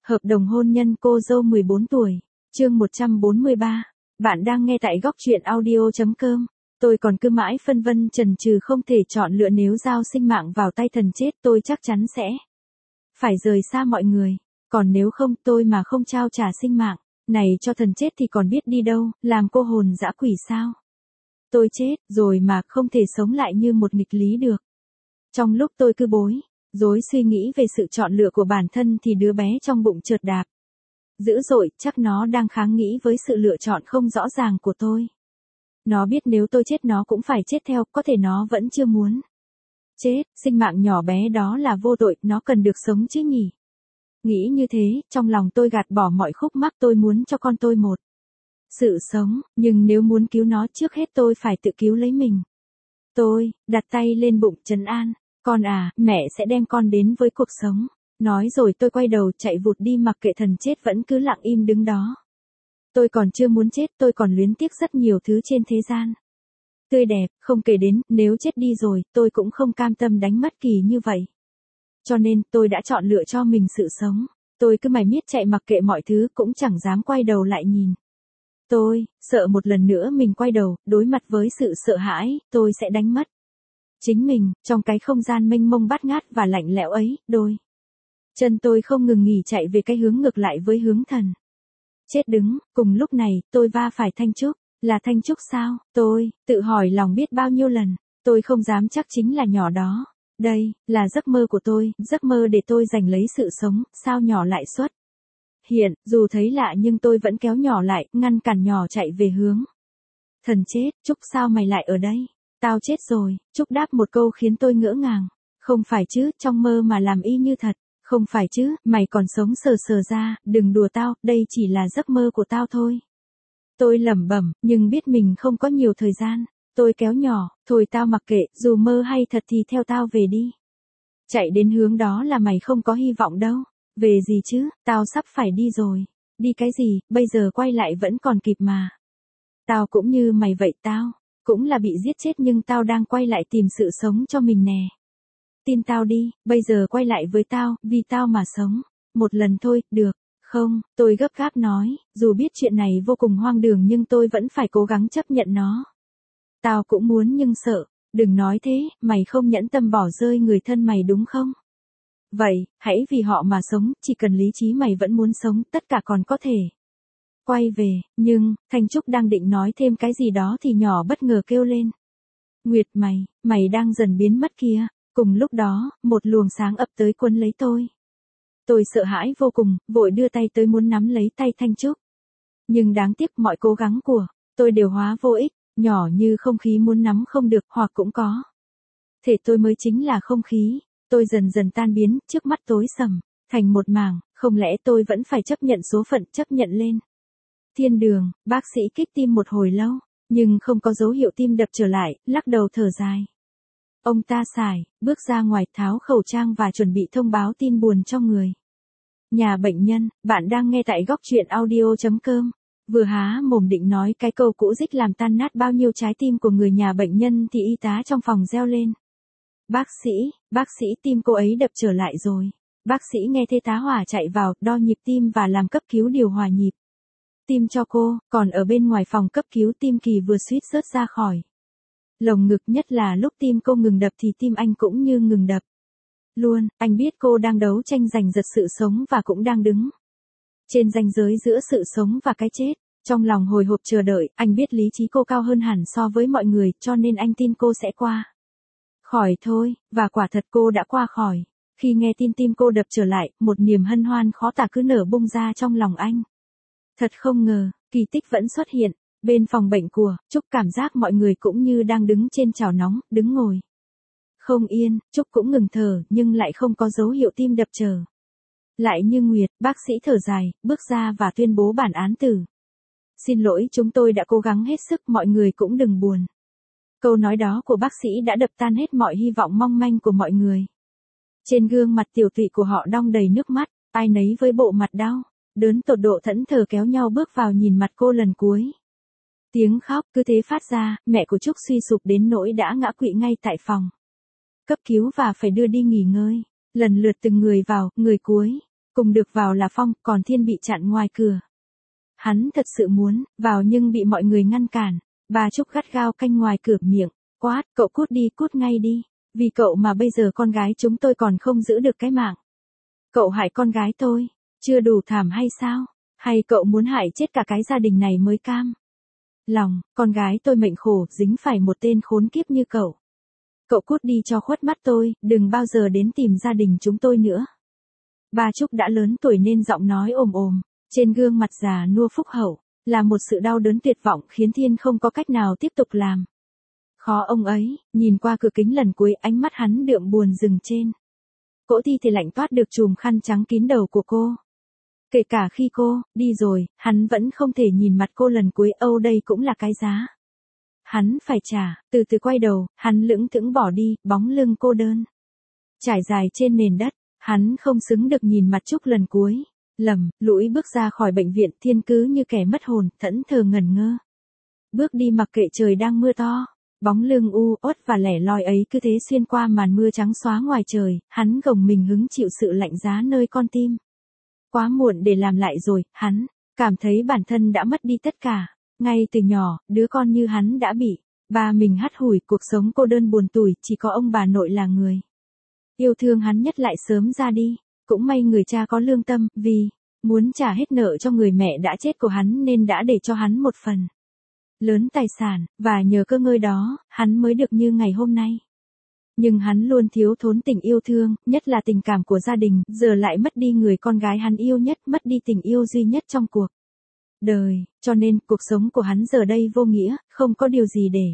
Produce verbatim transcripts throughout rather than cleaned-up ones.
Hợp đồng hôn nhân cô dâu mười bốn tuổi, chương một trăm bốn mươi ba. Bạn đang nghe tại góc truyện audio chấm com. Tôi còn cứ mãi phân vân chần chừ không thể chọn lựa, nếu giao sinh mạng vào tay thần chết tôi chắc chắn sẽ phải rời xa mọi người. Còn nếu không, tôi mà không trao trả sinh mạng này cho thần chết thì còn biết đi đâu, làm cô hồn dã quỷ sao? Tôi chết rồi mà không thể sống lại như một nghịch lý được. Trong lúc tôi cứ bối rối suy nghĩ về sự chọn lựa của bản thân thì đứa bé trong bụng chợt đạp dữ dội, chắc nó đang kháng nghị với sự lựa chọn không rõ ràng của tôi. Nó biết nếu tôi chết nó cũng phải chết theo, có thể nó vẫn chưa muốn chết, sinh mạng nhỏ bé đó là vô tội, nó cần được sống chứ nhỉ. Nghĩ như thế, trong lòng tôi gạt bỏ mọi khúc mắc, tôi muốn cho con tôi một sự sống, nhưng nếu muốn cứu nó trước hết tôi phải tự cứu lấy mình. Tôi đặt tay lên bụng trấn an, con à, mẹ sẽ đem con đến với cuộc sống. Nói rồi tôi quay đầu chạy vụt đi, mặc kệ thần chết vẫn cứ lặng im đứng đó. Tôi còn chưa muốn chết, tôi còn luyến tiếc rất nhiều thứ trên thế gian tươi đẹp, không kể đến, nếu chết đi rồi, tôi cũng không cam tâm đánh mất kỳ như vậy. Cho nên, tôi đã chọn lựa cho mình sự sống. Tôi cứ mải miết chạy mặc kệ mọi thứ, cũng chẳng dám quay đầu lại nhìn. Tôi sợ một lần nữa mình quay đầu, đối mặt với sự sợ hãi, tôi sẽ đánh mất chính mình. Trong cái không gian mênh mông bát ngát và lạnh lẽo ấy, đôi chân tôi không ngừng nghỉ chạy về cái hướng ngược lại với hướng thần chết đứng. Cùng lúc này, tôi va phải Thanh Trúc. Là Thanh Trúc sao? Tôi tự hỏi lòng biết bao nhiêu lần. Tôi không dám chắc chính là nhỏ đó. Đây là giấc mơ của tôi, giấc mơ để tôi giành lấy sự sống. Sao nhỏ lại xuất hiện? Dù thấy lạ nhưng tôi vẫn kéo nhỏ lại, ngăn cản nhỏ chạy về hướng thần chết. Trúc, sao mày lại ở đây? Tao chết rồi. Trúc đáp một câu khiến tôi ngỡ ngàng. Không phải chứ, trong mơ mà làm y như thật. Không phải chứ, mày còn sống sờ sờ ra, đừng đùa tao, đây chỉ là giấc mơ của tao thôi. Tôi lẩm bẩm, nhưng biết mình không có nhiều thời gian. Tôi kéo nhỏ, thôi tao mặc kệ, dù mơ hay thật thì theo tao về đi. Chạy đến hướng đó là mày không có hy vọng đâu. Về gì chứ, tao sắp phải đi rồi. Đi cái gì, bây giờ quay lại vẫn còn kịp mà. Tao cũng như mày vậy, tao cũng là bị giết chết nhưng tao đang quay lại tìm sự sống cho mình nè. Tin tao đi, bây giờ quay lại với tao, vì tao mà sống. Một lần thôi, được không? Tôi gấp gáp nói, dù biết chuyện này vô cùng hoang đường nhưng tôi vẫn phải cố gắng chấp nhận nó. Tao cũng muốn nhưng sợ. Đừng nói thế, mày không nhẫn tâm bỏ rơi người thân mày đúng không? Vậy, hãy vì họ mà sống, chỉ cần lý trí mày vẫn muốn sống, tất cả còn có thể quay về. Nhưng, Thanh Trúc đang định nói thêm cái gì đó thì nhỏ bất ngờ kêu lên. Nguyệt, mày, mày đang dần biến mất kìa. Cùng lúc đó, một luồng sáng ập tới quấn lấy tôi. Tôi sợ hãi vô cùng, vội đưa tay tới muốn nắm lấy tay Thanh Trúc. Nhưng đáng tiếc mọi cố gắng của tôi đều hóa vô ích, nhỏ như không khí muốn nắm không được, hoặc cũng có thể tôi mới chính là không khí. Tôi dần dần tan biến, trước mắt tối sầm thành một mảng. Không lẽ tôi vẫn phải chấp nhận số phận, chấp nhận lên thiên đường? Bác sĩ kích tim một hồi lâu, nhưng không có dấu hiệu tim đập trở lại, lắc đầu thở dài. Ông ta xài bước ra ngoài, tháo khẩu trang và chuẩn bị thông báo tin buồn cho người nhà bệnh nhân. Bạn đang nghe tại góc truyện audio chấm com. Vừa há mồm định nói cái câu cũ dích làm tan nát bao nhiêu trái tim của người nhà bệnh nhân thì y tá trong phòng reo lên. Bác sĩ, bác sĩ, tim cô ấy đập trở lại rồi. Bác sĩ nghe thế tá hỏa chạy vào, đo nhịp tim và làm cấp cứu điều hòa nhịp tim cho cô. Còn ở bên ngoài phòng cấp cứu, tim Kỳ vừa suýt rớt ra khỏi lồng ngực, nhất là lúc tim cô ngừng đập thì tim anh cũng như ngừng đập luôn. Anh biết cô đang đấu tranh giành giật sự sống và cũng đang đứng trên ranh giới giữa sự sống và cái chết. Trong lòng hồi hộp chờ đợi, anh biết lý trí cô cao hơn hẳn so với mọi người, cho nên anh tin cô sẽ qua khỏi thôi, và quả thật cô đã qua khỏi. Khi nghe tin tim cô đập trở lại, một niềm hân hoan khó tả cứ nở bung ra trong lòng anh. Thật không ngờ, kỳ tích vẫn xuất hiện. Bên phòng bệnh của Trúc, cảm giác mọi người cũng như đang đứng trên chảo nóng, đứng ngồi không yên. Trúc cũng ngừng thở, nhưng lại không có dấu hiệu tim đập trở lại như Nguyệt. Bác sĩ thở dài, bước ra và tuyên bố bản án tử. Xin lỗi, chúng tôi đã cố gắng hết sức, mọi người cũng đừng buồn. Câu nói đó của bác sĩ đã đập tan hết mọi hy vọng mong manh của mọi người. Trên gương mặt tiểu tụy của họ đong đầy nước mắt, ai nấy với bộ mặt đau đớn tột độ thẫn thờ kéo nhau bước vào nhìn mặt cô lần cuối. Tiếng khóc cứ thế phát ra, mẹ của Trúc suy sụp đến nỗi đã ngã quỵ ngay tại phòng cấp cứu và phải đưa đi nghỉ ngơi. Lần lượt từng người vào, người cuối Cùng được vào là Phong, còn Thiên bị chặn ngoài cửa. Hắn thật sự muốn vào nhưng bị mọi người ngăn cản. Bà Trúc gắt gao canh ngoài cửa miệng, quát, cậu cút đi, cút ngay đi. Vì cậu mà bây giờ con gái chúng tôi còn không giữ được cái mạng. Cậu hại con gái tôi, chưa đủ thảm hay sao? Hay cậu muốn hại chết cả cái gia đình này mới cam? Lòng, con gái tôi mệnh khổ, dính phải một tên khốn kiếp như cậu. Cậu cút đi cho khuất mắt tôi, đừng bao giờ đến tìm gia đình chúng tôi nữa. Bà Trúc đã lớn tuổi nên giọng nói ồm ồm, trên gương mặt già nua phúc hậu, là một sự đau đớn tuyệt vọng khiến Thiên không có cách nào tiếp tục làm. Khó ông ấy, nhìn qua cửa kính lần cuối ánh mắt hắn đượm buồn dừng trên. Cỗ thi thể lạnh toát được chùm khăn trắng kín đầu của cô. Kể cả khi cô đi rồi, hắn vẫn không thể nhìn mặt cô lần cuối. Âu đây cũng là cái giá hắn phải trả. Từ từ quay đầu, hắn lững thững bỏ đi, bóng lưng cô đơn trải dài trên nền đất. Hắn không xứng được nhìn mặt Trúc lần cuối. Lầm, lũi bước ra khỏi bệnh viện. Thiên cứ như kẻ mất hồn, thẫn thờ ngẩn ngơ. Bước đi mặc kệ trời đang mưa to. Bóng lưng u uất và lẻ loi ấy cứ thế xuyên qua màn mưa trắng xóa ngoài trời. Hắn gồng mình hứng chịu sự lạnh giá nơi con tim. Quá muộn để làm lại rồi. Hắn cảm thấy bản thân đã mất đi tất cả. Ngay từ nhỏ, đứa con như hắn đã bị ba mình hắt hủi. Cuộc sống cô đơn buồn tủi, chỉ có ông bà nội là người yêu thương hắn nhất lại sớm ra đi. Cũng may người cha có lương tâm, vì muốn trả hết nợ cho người mẹ đã chết của hắn nên đã để cho hắn một phần lớn tài sản, và nhờ cơ ngơi đó, hắn mới được như ngày hôm nay. Nhưng hắn luôn thiếu thốn tình yêu thương, nhất là tình cảm của gia đình, giờ lại mất đi người con gái hắn yêu nhất, mất đi tình yêu duy nhất trong cuộc đời, cho nên cuộc sống của hắn giờ đây vô nghĩa, không có điều gì để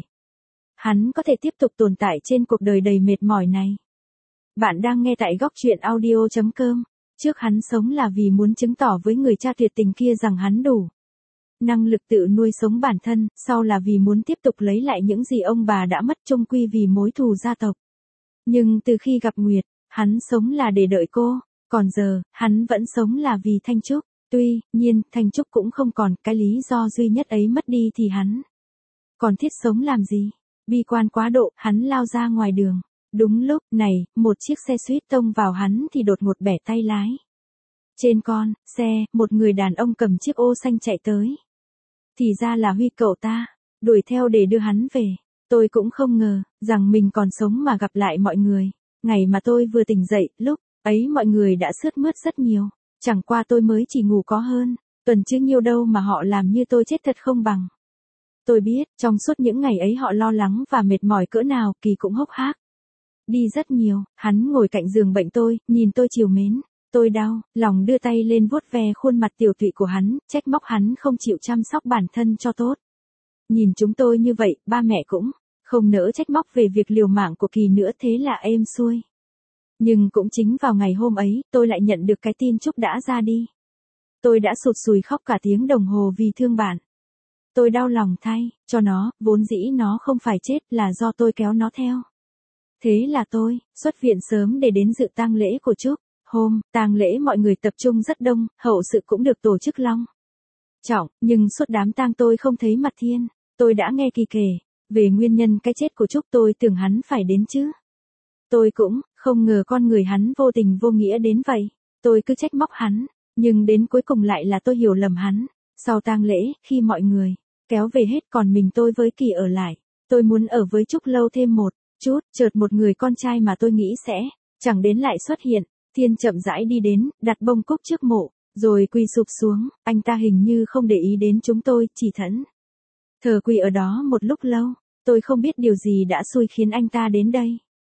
hắn có thể tiếp tục tồn tại trên cuộc đời đầy mệt mỏi này. Bạn đang nghe tại góc truyện audio chấm com. Trước hắn sống là vì muốn chứng tỏ với người cha tuyệt tình kia rằng hắn đủ năng lực tự nuôi sống bản thân, sau là vì muốn tiếp tục lấy lại những gì ông bà đã mất, chung quy vì mối thù gia tộc. Nhưng từ khi gặp Nguyệt, hắn sống là để đợi cô, còn giờ, hắn vẫn sống là vì Thanh Trúc. Tuy nhiên, Thanh Trúc cũng không còn, cái lý do duy nhất ấy mất đi thì hắn còn thiết sống làm gì? Bi quan quá độ, hắn lao ra ngoài đường. Đúng lúc này, một chiếc xe suýt tông vào hắn thì đột ngột bẻ tay lái. Trên con xe, một người đàn ông cầm chiếc ô xanh chạy tới. Thì ra là Huy cậu ta, đuổi theo để đưa hắn về. Tôi cũng không ngờ rằng mình còn sống mà gặp lại mọi người. Ngày mà tôi vừa tỉnh dậy, lúc ấy mọi người đã sướt mướt rất nhiều. Chẳng qua tôi mới chỉ ngủ có hơn tuần chứ nhiêu đâu mà họ làm như tôi chết thật không bằng. Tôi biết, trong suốt những ngày ấy họ lo lắng và mệt mỏi cỡ nào. Kỳ cũng hốc hác đi rất nhiều. Hắn ngồi cạnh giường bệnh tôi, nhìn tôi trìu mến. Tôi đau lòng đưa tay lên vuốt ve khuôn mặt tiểu tụy của hắn, trách móc hắn không chịu chăm sóc bản thân cho tốt. Nhìn chúng tôi như vậy, ba mẹ cũng không nỡ trách móc về việc liều mạng của Kỳ nữa, thế là êm xuôi. Nhưng cũng chính vào ngày hôm ấy, tôi lại nhận được cái tin Trúc đã ra đi. Tôi đã sụt sùi khóc cả tiếng đồng hồ vì thương bạn. Tôi đau lòng thay cho nó, vốn dĩ nó không phải chết, là do tôi kéo nó theo. Thế là tôi xuất viện sớm để đến dự tang lễ của Trúc. Hôm tang lễ mọi người tập trung rất đông, hậu sự cũng được tổ chức long trọng, nhưng suốt đám tang tôi không thấy mặt Thiên. Tôi đã nghe Kỳ kể về nguyên nhân cái chết của Trúc, tôi tưởng hắn phải đến chứ. Tôi cũng không ngờ con người hắn vô tình vô nghĩa đến vậy. Tôi cứ trách móc hắn, nhưng đến cuối cùng lại là tôi hiểu lầm hắn. Sau tang lễ, khi mọi người kéo về hết còn mình tôi với Kỳ ở lại. Tôi muốn ở với Trúc lâu thêm một chút, chợt một người con trai mà tôi nghĩ sẽ chẳng đến lại xuất hiện. Thiên chậm rãi đi đến, đặt bông cúc trước mộ, rồi quỳ sụp xuống. Anh ta hình như không để ý đến chúng tôi, chỉ thẫn thờ quỳ ở đó một lúc lâu. Tôi không biết điều gì đã xui khiến anh ta đến đây.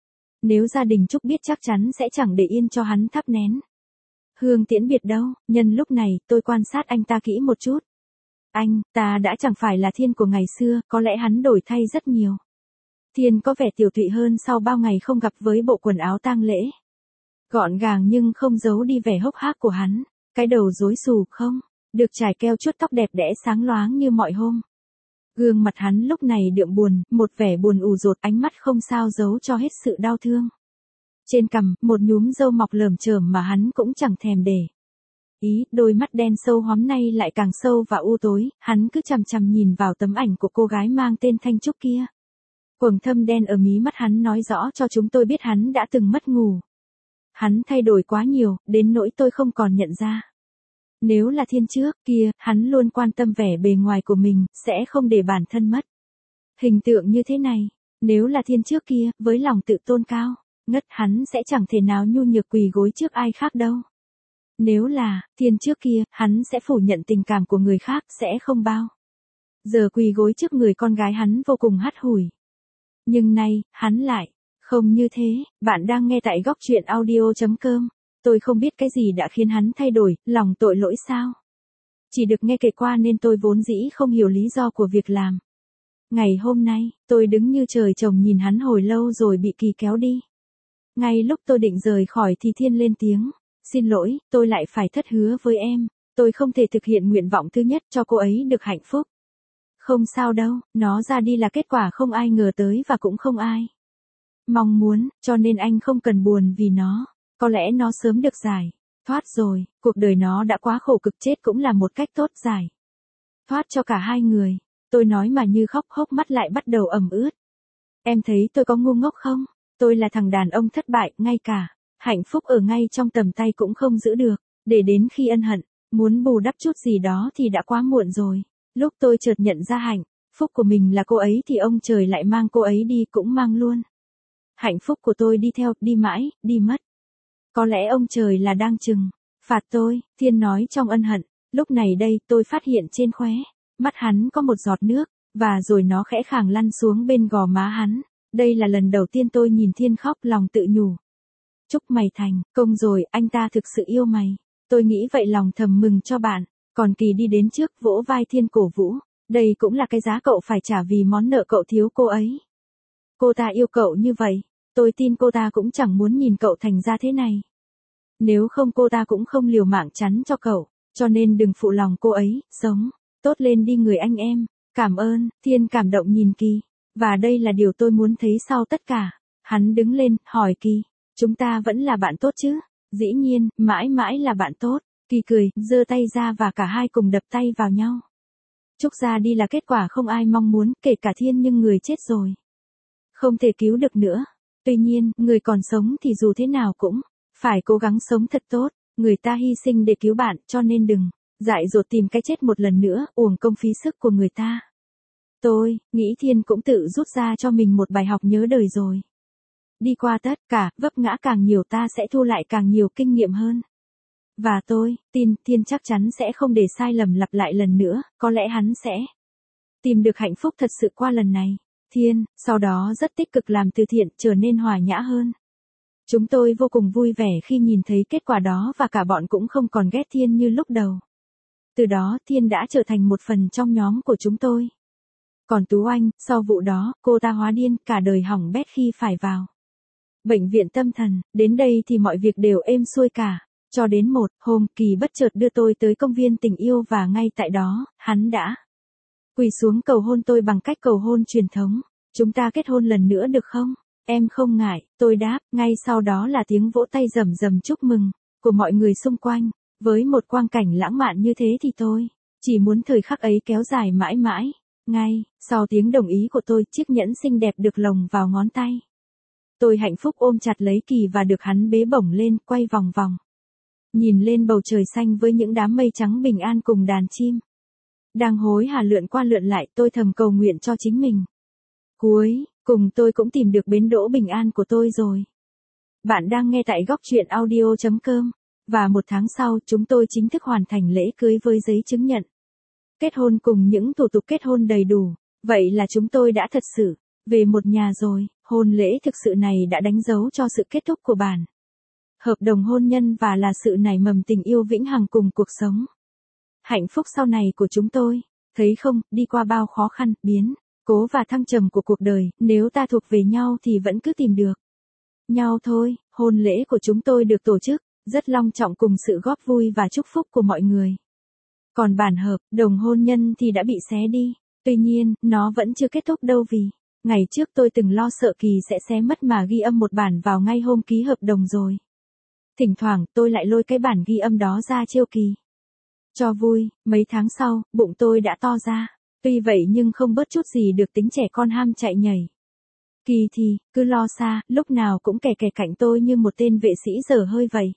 Nếu gia đình Trúc biết chắc chắn sẽ chẳng để yên cho hắn thắp nén hương tiễn biệt đâu. Nhân lúc này, tôi quan sát anh ta kỹ một chút. Anh ta đã chẳng phải là Thiên của ngày xưa, có lẽ hắn đổi thay rất nhiều. Thiên có vẻ tiểu tụy hơn sau bao ngày không gặp, với bộ quần áo tang lễ gọn gàng nhưng không giấu đi vẻ hốc hác của hắn. Cái đầu rối xù không được trải keo, chuốt tóc đẹp đẽ sáng loáng như mọi hôm. Gương mặt hắn lúc này đượm buồn, một vẻ buồn ù dột, ánh mắt không sao giấu cho hết sự đau thương. Trên cằm, một nhúm râu mọc lởm chởm mà hắn cũng chẳng thèm để ý. Đôi mắt đen sâu hoắm nay lại càng sâu và u tối. Hắn cứ chằm chằm nhìn vào tấm ảnh của cô gái mang tên Thanh Trúc kia. Quầng thâm đen ở mí mắt hắn nói rõ cho chúng tôi biết hắn đã từng mất ngủ. Hắn thay đổi quá nhiều, đến nỗi tôi không còn nhận ra. Nếu là Thiên trước kia, hắn luôn quan tâm vẻ bề ngoài của mình, sẽ không để bản thân mất hình tượng như thế này. Nếu là Thiên trước kia, với lòng tự tôn cao, ngất, hắn sẽ chẳng thể nào nhu nhược quỳ gối trước ai khác đâu. Nếu là Thiên trước kia, hắn sẽ phủ nhận tình cảm của người khác, sẽ không bao giờ quỳ gối trước người con gái hắn vô cùng hắt hủi. Nhưng nay, hắn lại không như thế. Bạn đang nghe tại góc truyện audio chấm com. Tôi không biết cái gì đã khiến hắn thay đổi, lòng tội lỗi sao? Chỉ được nghe kể qua nên tôi vốn dĩ không hiểu lý do của việc làm. Ngày hôm nay, tôi đứng như trời trồng nhìn hắn hồi lâu rồi bị Kỳ kéo đi. Ngay lúc tôi định rời khỏi thì Thiên lên tiếng. Xin lỗi, tôi lại phải thất hứa với em. Tôi không thể thực hiện nguyện vọng thứ nhất cho cô ấy được hạnh phúc. Không sao đâu, nó ra đi là kết quả không ai ngờ tới và cũng không ai mong muốn, cho nên anh không cần buồn vì nó. Có lẽ nó sớm được giải thoát rồi, cuộc đời nó đã quá khổ cực, chết cũng là một cách tốt giải thoát cho cả hai người. Tôi nói mà như khóc, hốc mắt lại bắt đầu ẩm ướt. Em thấy tôi có ngu ngốc không? Tôi là thằng đàn ông thất bại, ngay cả hạnh phúc ở ngay trong tầm tay cũng không giữ được, để đến khi ân hận, muốn bù đắp chút gì đó thì đã quá muộn rồi. Lúc tôi chợt nhận ra hạnh phúc của mình là cô ấy thì ông trời lại mang cô ấy đi, cũng mang luôn hạnh phúc của tôi đi theo, đi mãi, đi mất. Có lẽ ông trời là đang trừng phạt tôi, Thiên nói trong ân hận. Lúc này đây tôi phát hiện trên khóe mắt hắn có một giọt nước, và rồi nó khẽ khàng lăn xuống bên gò má hắn. Đây là lần đầu tiên tôi nhìn Thiên khóc, lòng tự nhủ. Chúc mày thành công rồi, anh ta thực sự yêu mày. Tôi nghĩ vậy, lòng thầm mừng cho bạn. Còn Kỳ đi đến trước vỗ vai Thiên cổ vũ. Đây cũng là cái giá cậu phải trả vì món nợ cậu thiếu cô ấy. Cô ta yêu cậu như vậy, tôi tin cô ta cũng chẳng muốn nhìn cậu thành ra thế này. Nếu không cô ta cũng không liều mạng chắn cho cậu, cho nên đừng phụ lòng cô ấy, sống tốt lên đi người anh em. Cảm ơn. Thiên cảm động nhìn Kỳ. Và đây là điều tôi muốn thấy sau tất cả. Hắn đứng lên, hỏi Kỳ, chúng ta vẫn là bạn tốt chứ? Dĩ nhiên, mãi mãi là bạn tốt. Kỳ cười, giơ tay ra và cả hai cùng đập tay vào nhau. Trúc ra đi là kết quả không ai mong muốn, kể cả Thiên, nhưng người chết rồi không thể cứu được nữa. Tuy nhiên, người còn sống thì dù thế nào cũng phải cố gắng sống thật tốt. Người ta hy sinh để cứu bạn, cho nên đừng dại dột tìm cái chết một lần nữa, uổng công phí sức của người ta. Tôi nghĩ Thiên cũng tự rút ra cho mình một bài học nhớ đời rồi. Đi qua tất cả, vấp ngã càng nhiều ta sẽ thu lại càng nhiều kinh nghiệm hơn. Và tôi tin Thiên chắc chắn sẽ không để sai lầm lặp lại lần nữa, có lẽ hắn sẽ tìm được hạnh phúc thật sự qua lần này. Thiên, sau đó rất tích cực làm từ thiện, trở nên hòa nhã hơn. Chúng tôi vô cùng vui vẻ khi nhìn thấy kết quả đó và cả bọn cũng không còn ghét Thiên như lúc đầu. Từ đó Thiên đã trở thành một phần trong nhóm của chúng tôi. Còn Tú Anh, sau vụ đó, cô ta hóa điên, cả đời hỏng bét khi phải vào bệnh viện tâm thần. Đến đây thì mọi việc đều êm xuôi cả. Cho đến một hôm, Kỳ bất chợt đưa tôi tới công viên tình yêu và ngay tại đó, hắn đã quỳ xuống cầu hôn tôi bằng cách cầu hôn truyền thống. Chúng ta kết hôn lần nữa được không? Em không ngại, tôi đáp. Ngay sau đó là tiếng vỗ tay rầm rầm chúc mừng của mọi người xung quanh. Với một quang cảnh lãng mạn như thế thì tôi chỉ muốn thời khắc ấy kéo dài mãi mãi. Ngay sau tiếng đồng ý của tôi, chiếc nhẫn xinh đẹp được lồng vào ngón tay. Tôi hạnh phúc ôm chặt lấy Kỳ và được hắn bế bổng lên, quay vòng vòng. Nhìn lên bầu trời xanh với những đám mây trắng bình an cùng đàn chim đang hối hả lượn qua lượn lại, tôi thầm cầu nguyện cho chính mình. Cuối cùng tôi cũng tìm được bến đỗ bình an của tôi rồi. Bạn đang nghe tại góc truyện audio chấm com. Và một tháng sau, chúng tôi chính thức hoàn thành lễ cưới với giấy chứng nhận kết hôn cùng những thủ tục kết hôn đầy đủ. Vậy là chúng tôi đã thật sự về một nhà rồi. Hôn lễ thực sự này đã đánh dấu cho sự kết thúc của bản hợp đồng hôn nhân và là sự nảy mầm tình yêu vĩnh hằng cùng cuộc sống hạnh phúc sau này của chúng tôi. Thấy không, đi qua bao khó khăn, biến cố và thăng trầm của cuộc đời, nếu ta thuộc về nhau thì vẫn cứ tìm được nhau thôi. Hôn lễ của chúng tôi được tổ chức rất long trọng cùng sự góp vui và chúc phúc của mọi người. Còn bản hợp đồng hôn nhân thì đã bị xé đi. Tuy nhiên, nó vẫn chưa kết thúc đâu, vì ngày trước tôi từng lo sợ Kỳ sẽ xé mất mà ghi âm một bản vào ngay hôm ký hợp đồng rồi. Thỉnh thoảng tôi lại lôi cái bản ghi âm đó ra trêu Kỳ cho vui. Mấy tháng sau, bụng tôi đã to ra. Tuy vậy nhưng không bớt chút gì được tính trẻ con ham chạy nhảy. Kỳ thì, cứ lo xa, lúc nào cũng kè kè cạnh tôi như một tên vệ sĩ dở hơi vậy.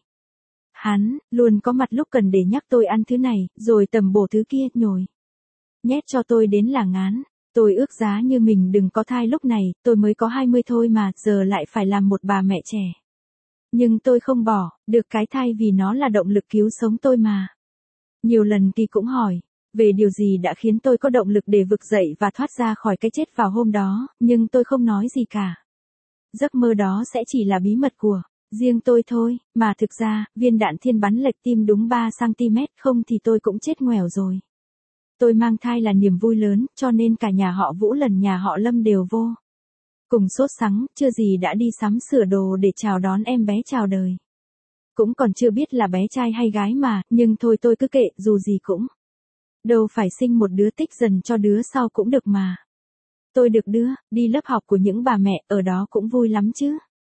Hắn, luôn có mặt lúc cần để nhắc tôi ăn thứ này, rồi tầm bổ thứ kia, nhồi nhét cho tôi đến là ngán. Tôi ước giá như mình đừng có thai lúc này, tôi mới có hai mươi thôi mà, giờ lại phải làm một bà mẹ trẻ. Nhưng tôi không bỏ, được cái thai vì nó là động lực cứu sống tôi mà. Nhiều lần Kỳ cũng hỏi, về điều gì đã khiến tôi có động lực để vực dậy và thoát ra khỏi cái chết vào hôm đó, nhưng tôi không nói gì cả. Giấc mơ đó sẽ chỉ là bí mật của riêng tôi thôi, mà thực ra, viên đạn thiên bắn lệch tim đúng ba xăng ti mét, không thì tôi cũng chết ngoẻo rồi. Tôi mang thai là niềm vui lớn, cho nên cả nhà họ Vũ lần nhà họ Lâm đều vô cùng sốt sắng, chưa gì đã đi sắm sửa đồ để chào đón em bé chào đời. Cũng còn chưa biết là bé trai hay gái mà, nhưng thôi tôi cứ kệ, dù gì cũng đâu phải sinh một đứa tích dần cho đứa sau cũng được mà. Tôi được đưa, đi lớp học của những bà mẹ, ở đó cũng vui lắm chứ.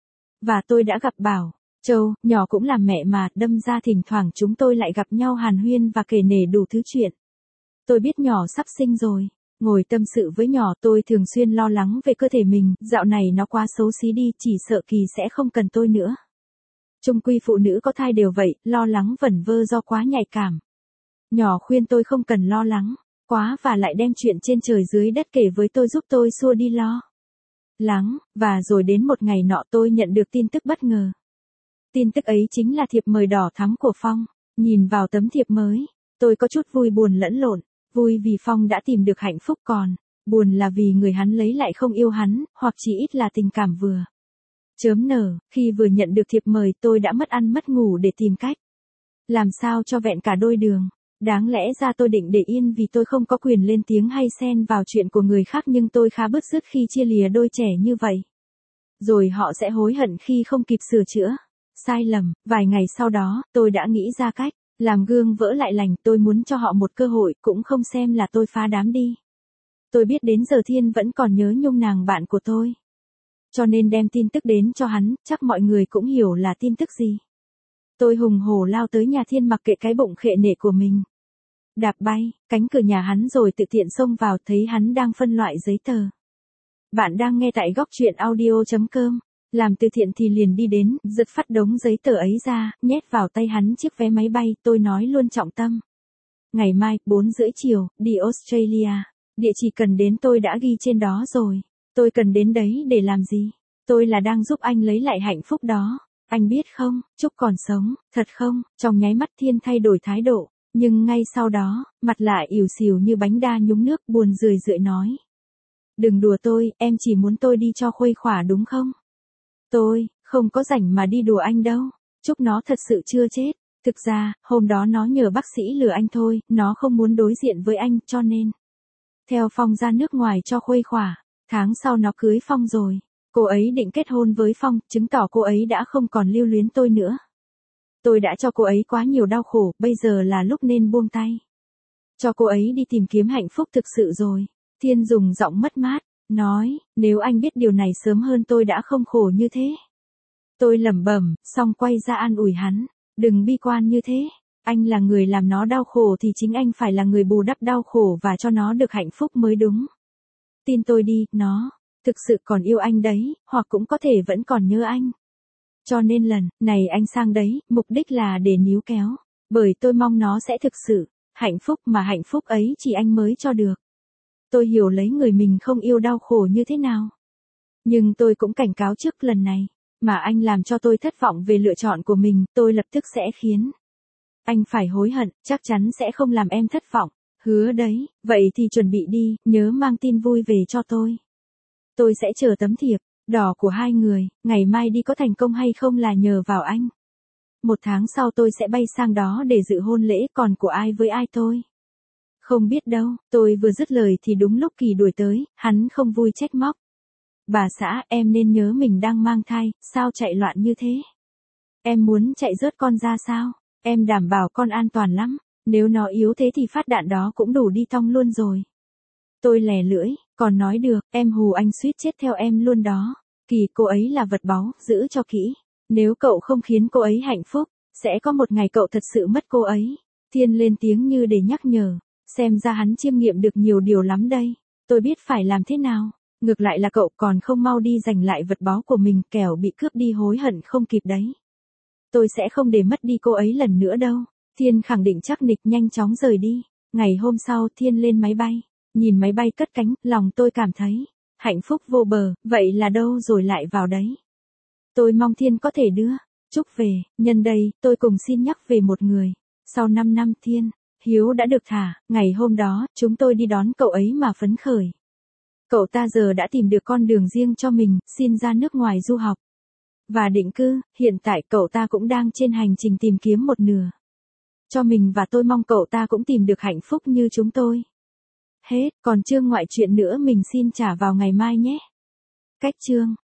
Và tôi đã gặp Bảo, Châu, nhỏ cũng là mẹ mà, đâm ra thỉnh thoảng chúng tôi lại gặp nhau hàn huyên và kể nể đủ thứ chuyện. Tôi biết nhỏ sắp sinh rồi. Ngồi tâm sự với nhỏ, tôi thường xuyên lo lắng về cơ thể mình, dạo này nó quá xấu xí đi, chỉ sợ Kỳ sẽ không cần tôi nữa. Chung quy phụ nữ có thai đều vậy, lo lắng vẩn vơ do quá nhạy cảm. Nhỏ khuyên tôi không cần lo lắng quá và lại đem chuyện trên trời dưới đất kể với tôi giúp tôi xua đi lo lắng, và rồi đến một ngày nọ tôi nhận được tin tức bất ngờ. Tin tức ấy chính là thiệp mời đỏ thắm của Phong. Nhìn vào tấm thiệp mới, tôi có chút vui buồn lẫn lộn. Vui vì Phong đã tìm được hạnh phúc, còn buồn là vì người hắn lấy lại không yêu hắn, hoặc chỉ ít là tình cảm vừa chớm nở. Khi vừa nhận được thiệp mời tôi đã mất ăn mất ngủ để tìm cách làm sao cho vẹn cả đôi đường. Đáng lẽ ra tôi định để yên vì tôi không có quyền lên tiếng hay xen vào chuyện của người khác, nhưng tôi khá bứt rứt khi chia lìa đôi trẻ như vậy. Rồi họ sẽ hối hận khi không kịp sửa chữa sai lầm. Vài ngày sau đó, tôi đã nghĩ ra cách làm gương vỡ lại lành. Tôi muốn cho họ một cơ hội, cũng không xem là tôi phá đám đi. Tôi biết đến giờ Thiên vẫn còn nhớ nhung nàng bạn của tôi. Cho nên đem tin tức đến cho hắn, chắc mọi người cũng hiểu là tin tức gì. Tôi hùng hổ lao tới nhà Thiên mặc kệ cái bụng khệ nệ của mình. Đạp bay, cánh cửa nhà hắn rồi tự tiện xông vào, thấy hắn đang phân loại giấy tờ. Bạn đang nghe tại góc truyện audio chấm com. Làm từ thiện thì liền đi đến, giật phát đống giấy tờ ấy ra, nhét vào tay hắn chiếc vé máy bay. Tôi nói luôn trọng tâm. Ngày mai, bốn rưỡi chiều, đi Australia. Địa chỉ cần đến tôi đã ghi trên đó rồi. Tôi cần đến đấy để làm gì? Tôi là đang giúp anh lấy lại hạnh phúc đó. Anh biết không, Trúc còn sống, thật không? Trong nháy mắt Thiên thay đổi thái độ. Nhưng ngay sau đó, mặt lại ỉu xìu như bánh đa nhúng nước, buồn rười rượi nói. Đừng đùa tôi, em chỉ muốn tôi đi cho khuây khỏa đúng không? Tôi, không có rảnh mà đi đùa anh đâu. Trúc nó thật sự chưa chết. Thực ra, hôm đó nó nhờ bác sĩ lừa anh thôi, nó không muốn đối diện với anh, cho nên theo Phong ra nước ngoài cho khuây khỏa. Tháng sau nó cưới Phong rồi. Cô ấy định kết hôn với Phong, chứng tỏ cô ấy đã không còn lưu luyến tôi nữa. Tôi đã cho cô ấy quá nhiều đau khổ, bây giờ là lúc nên buông tay. Cho cô ấy đi tìm kiếm hạnh phúc thực sự rồi. Thiên dùng giọng mất mát, nói, nếu anh biết điều này sớm hơn tôi đã không khổ như thế. Tôi lẩm bẩm, xong quay ra an ủi hắn, đừng bi quan như thế. Anh là người làm nó đau khổ thì chính anh phải là người bù đắp đau khổ và cho nó được hạnh phúc mới đúng. Tin tôi đi, nó thực sự còn yêu anh đấy, hoặc cũng có thể vẫn còn nhớ anh. Cho nên lần này anh sang đấy, mục đích là để níu kéo. Bởi tôi mong nó sẽ thực sự hạnh phúc, mà hạnh phúc ấy chỉ anh mới cho được. Tôi hiểu lấy người mình không yêu đau khổ như thế nào. Nhưng tôi cũng cảnh cáo trước lần này, mà anh làm cho tôi thất vọng về lựa chọn của mình, tôi lập tức sẽ khiến anh phải hối hận, chắc chắn sẽ không làm em thất vọng. Hứa đấy, vậy thì chuẩn bị đi, nhớ mang tin vui về cho tôi. Tôi sẽ chờ tấm thiệp đỏ của hai người, ngày mai đi có thành công hay không là nhờ vào anh. Một tháng sau tôi sẽ bay sang đó để dự hôn lễ, còn của ai với ai tôi không biết đâu. Tôi vừa dứt lời thì đúng lúc Kỳ đuổi tới, hắn không vui trách móc. Bà xã, em nên nhớ mình đang mang thai, sao chạy loạn như thế? Em muốn chạy rớt con ra sao? Em đảm bảo con an toàn lắm, nếu nó yếu thế thì phát đạn đó cũng đủ đi thong luôn rồi. Tôi lè lưỡi, còn nói được, em hù anh suýt chết theo em luôn đó. Kỳ, cô ấy là vật báu, giữ cho kỹ. Nếu cậu không khiến cô ấy hạnh phúc, sẽ có một ngày cậu thật sự mất cô ấy. Thiên lên tiếng như để nhắc nhở, xem ra hắn chiêm nghiệm được nhiều điều lắm đây. Tôi biết phải làm thế nào. Ngược lại là cậu còn không mau đi giành lại vật báu của mình, kẻo bị cướp đi hối hận không kịp đấy. Tôi sẽ không để mất đi cô ấy lần nữa đâu. Thiên khẳng định chắc nịch, nhanh chóng rời đi. Ngày hôm sau Thiên lên máy bay. Nhìn máy bay cất cánh, lòng tôi cảm thấy hạnh phúc vô bờ, vậy là đâu rồi lại vào đấy. Tôi mong Thiên có thể đưa Trúc về, nhân đây, tôi cùng xin nhắc về một người. Sau năm năm Thiên, Hiếu đã được thả, ngày hôm đó, chúng tôi đi đón cậu ấy mà phấn khởi. Cậu ta giờ đã tìm được con đường riêng cho mình, xin ra nước ngoài du học và định cư, hiện tại cậu ta cũng đang trên hành trình tìm kiếm một nửa cho mình và tôi mong cậu ta cũng tìm được hạnh phúc như chúng tôi. Hết, còn chương ngoại truyện nữa mình xin trả vào ngày mai nhé. Cách chương